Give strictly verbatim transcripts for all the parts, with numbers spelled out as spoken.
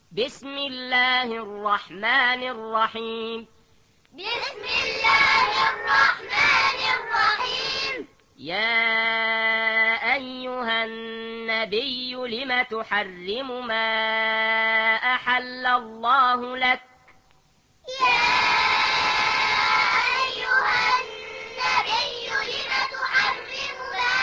بسم الله الرحمن الرحيم بسم الله الرحمن الرحيم يا أيها النبي لم تحرم ما أحل الله لك يا أيها النبي لم تحرم ما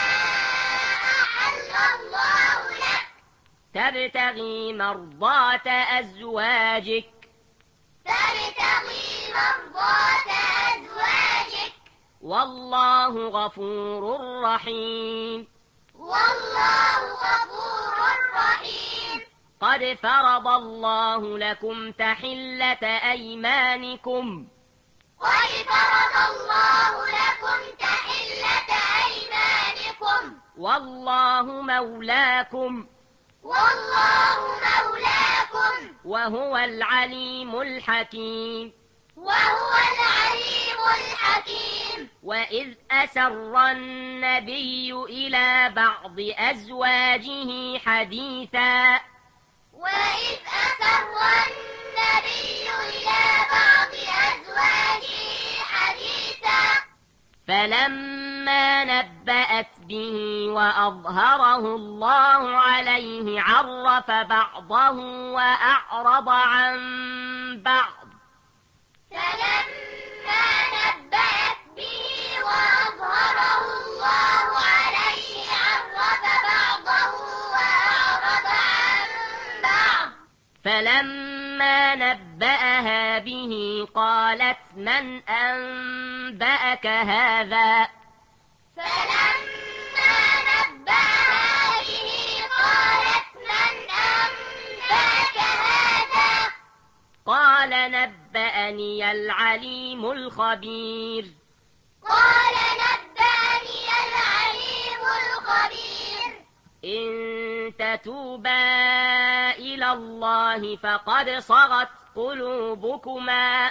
أحل الله لك تبتغي مرضات أزواجك تبتغي مرضات أزواجك والله غفور رحيم والله غفور رحيم قد فرض الله لكم تحلة أيمانكم قد فرض الله لكم تحلة أيمانكم والله مولاكم والله مولاكم وهو العليم الحكيم وهو العليم الحكيم وإذ أسر النبي إلى بعض أزواجه حديثا وإذ أسر النبي إلى بعض أزواجه حديثا فلما نبأت به وأظهره الله عليه عرف بعضه وأعرض عن بعض فلما نبأت به وأظهره الله عليه عرف بعضه وأعرض عن بعض فلما نبأها به قالت من أنبأك هذا فلما نبأها به قالت من أنبأك هذا قال نبأني العليم الخبير قال نبأني العليم الخبير إن تتوبا إلى الله فقد صغت قلوبكما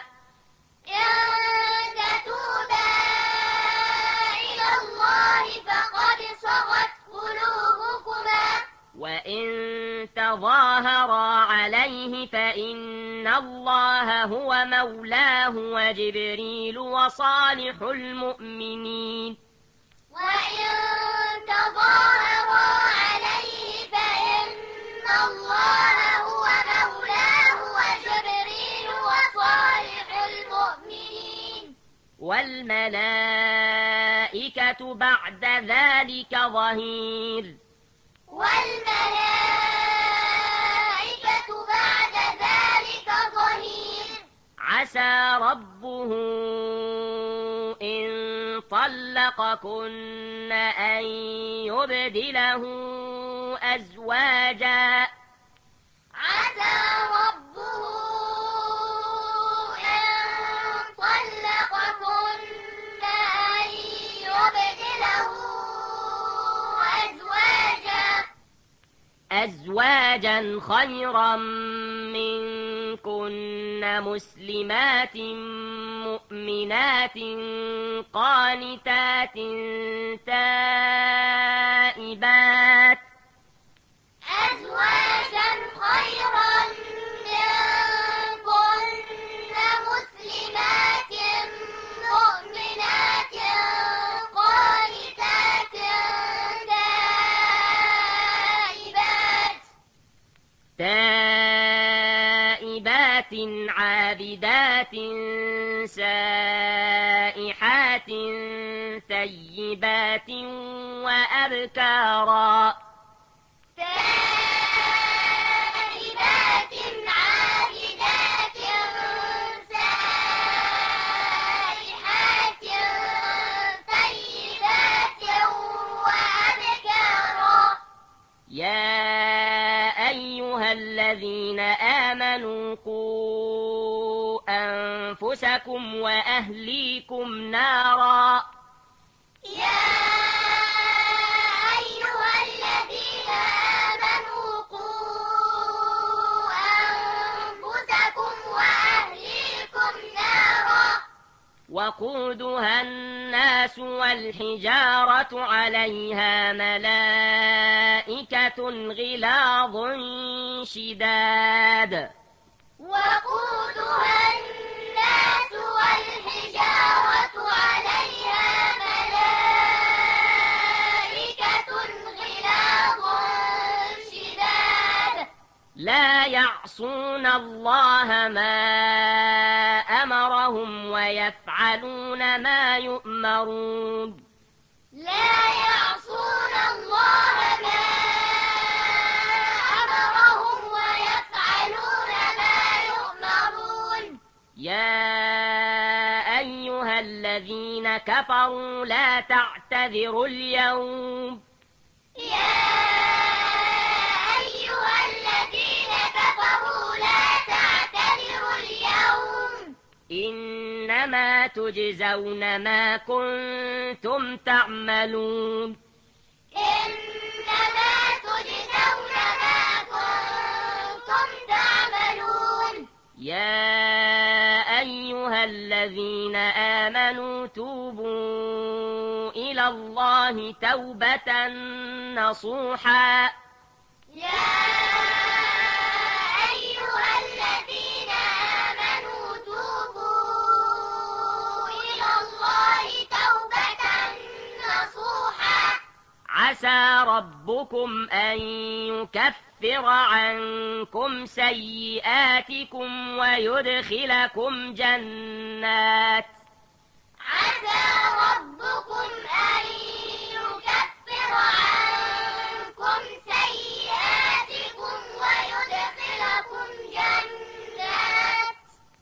إن تتوبا إلى الله فقد صغت قلوبكما وإن تظاهرا عليه فإن الله هو مولاه وجبريل وصالح المؤمنين وإن تظاهرا عليه فإن الله هو مولاه وجبريل وصالح المؤمنين والملائكة بعد ذلك ظهير والملائكة بعد ذلك ظهير عسى ربه إن طلقكن أن يبدله أزواجا عسى ربه إن طلقكن أن يبدله أزواجا أزواجا خيرا منكن مسلمات مؤمنات قانتات تائبات أزواجا خيرا منكن مسلمات مؤمنات قانتات تائبات تائبات عابدات سائحات ثيبات وأبكارا تائبات عابدات سائحات ثيبات وأبكارا يا أيها الذين آمنوا قوا أنفسكم وأهليكم نارا يا أيها الذين آمنوا قوا أنفسكم وأهليكم نارا وقودها الناس والحجارة عليها ملائكة غلاظ شداد وقودها الناس والحجارة عليها ملائكة غلاظ شداد لا يعصون الله ما أمرهم ويفعلون ما يؤمرون لا يعصون الله ما أمرهم ويفعلون ما يؤمرون يا أيها الذين كفروا لا تعتذروا اليوم يا أيها الذين كفروا لا تعتذروا اليوم إنما تجزون ما كنتم تعملون إنما تجزون ما كنتم تعملون يا أيها الذين آمنوا توبوا إلى الله توبة نصوحا يا أيها الذين آمنوا توبوا إلى الله توبة نصوحا عسى ربكم أن يكفر عنكم سيئاتكم ويدخلكم جنات عسى ربكم أن يكفر عنكم سيئاتكم ويدخلكم جنات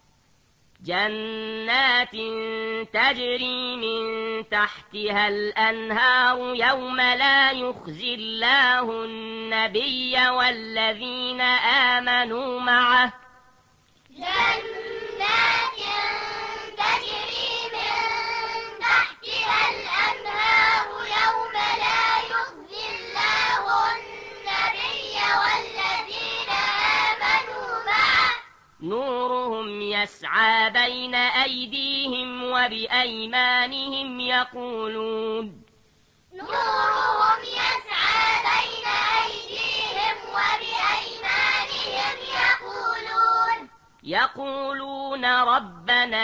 جنات تجري من تحتها الأنهار يوم لا يخزي الله النبي والذين آمنوا معه جنات تجري من تحتها الأنهار يوم لا يخزي الله النبي والذين آمنوا معه نورهم يسعى بين أيديهم وبأيمانهم يقولون نورهم يسعى بين أيديهم وبأيمانهم يقولون يقولون ربنا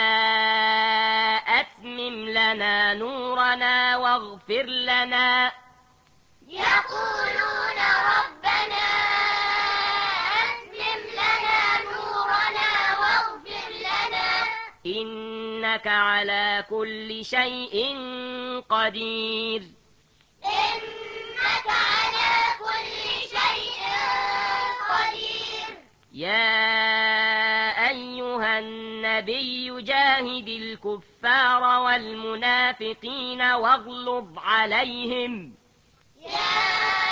أتمم لنا نورنا واغفر لنا يقولون ربنا أتمم لنا نورنا واغفر لنا إنك على كل شيء قدير إنك على كل شيء قدير يا أيها النبي جاهد الكفار والمنافقين واغلظ عليهم يا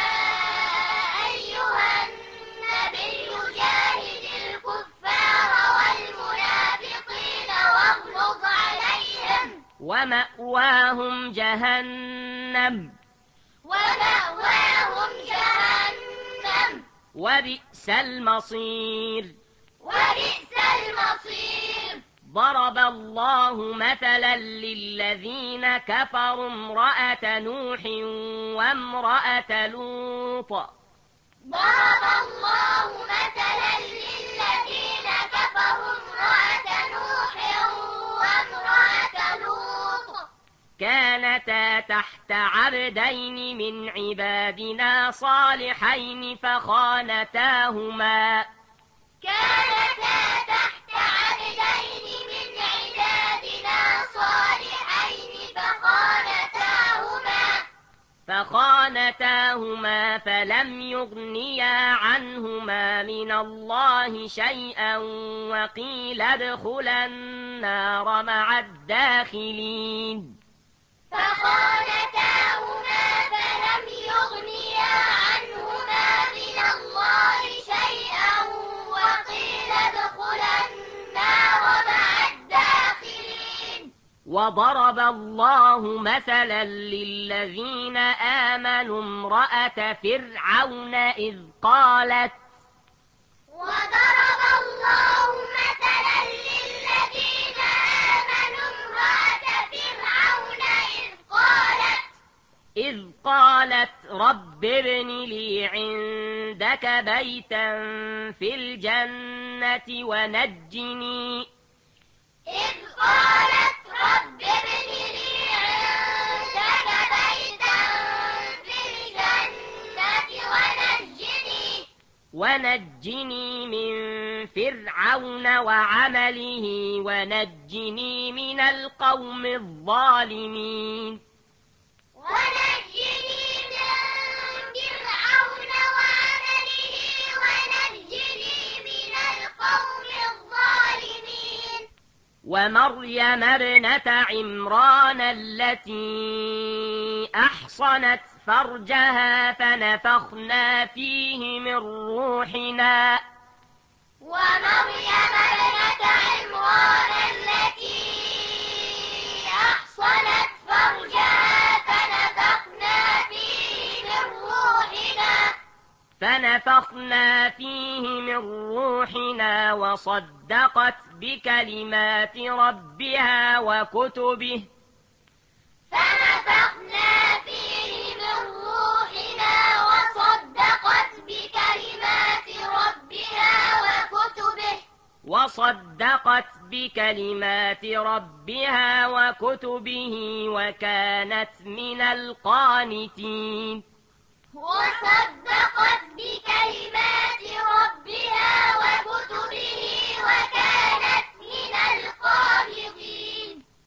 أيها النبي جاهد الكفار والمنافقين واغلظ عليهم ومأواهم جهنم ومأواهم جهنم وبئس المصير وبئس المصير ضرب الله مثلا للذين كفروا امرأة نوح وامرأة لوط ضرب الله مثلا للذين كفروا امرأة نوح وامرأة لوط كانتا تحت عبدين من عبادنا صالحين فخانتاهما كانتا تحت عبدين من عبادنا صالحين فخانتاهما فخانتاهما فلم يغنيا عنهما من الله شيئا وقيل ادخلا النار مع الداخلين فخانتاهما فلم يغنيا عنهما من الله شيئا وقيل ادخلا النار مع الداخلين وضرب الله مثلا للذين آمنوا امرأة فرعون إذ قالت وضرب الله مثلا للذين آمنوا امرأة رب ابن لي عندك بيتا في الجنة ونجني إذ قالت رب ابن لي عندك بيتا في الجنة ونجني ونجني من فرعون وعمله ونجني من القوم الظالمين ونجني من فرعون وعمله ونجني من القوم الظالمين ومريم ابنة عمران التي أحصنت فرجها فنفخنا فيه من روحنا ومريم ابنة عمران التي أحصنت فرجها فنفخنا فيه من روحنا فنفخنا فيه من روحنا وصدقت بكلمات ربها وكتبه فنفخنا فيه من روحنا وصدقت بكلمات ربها وكتبه وصدقت بكلمات ربها وكتبه وكانت من القانتين وصدقت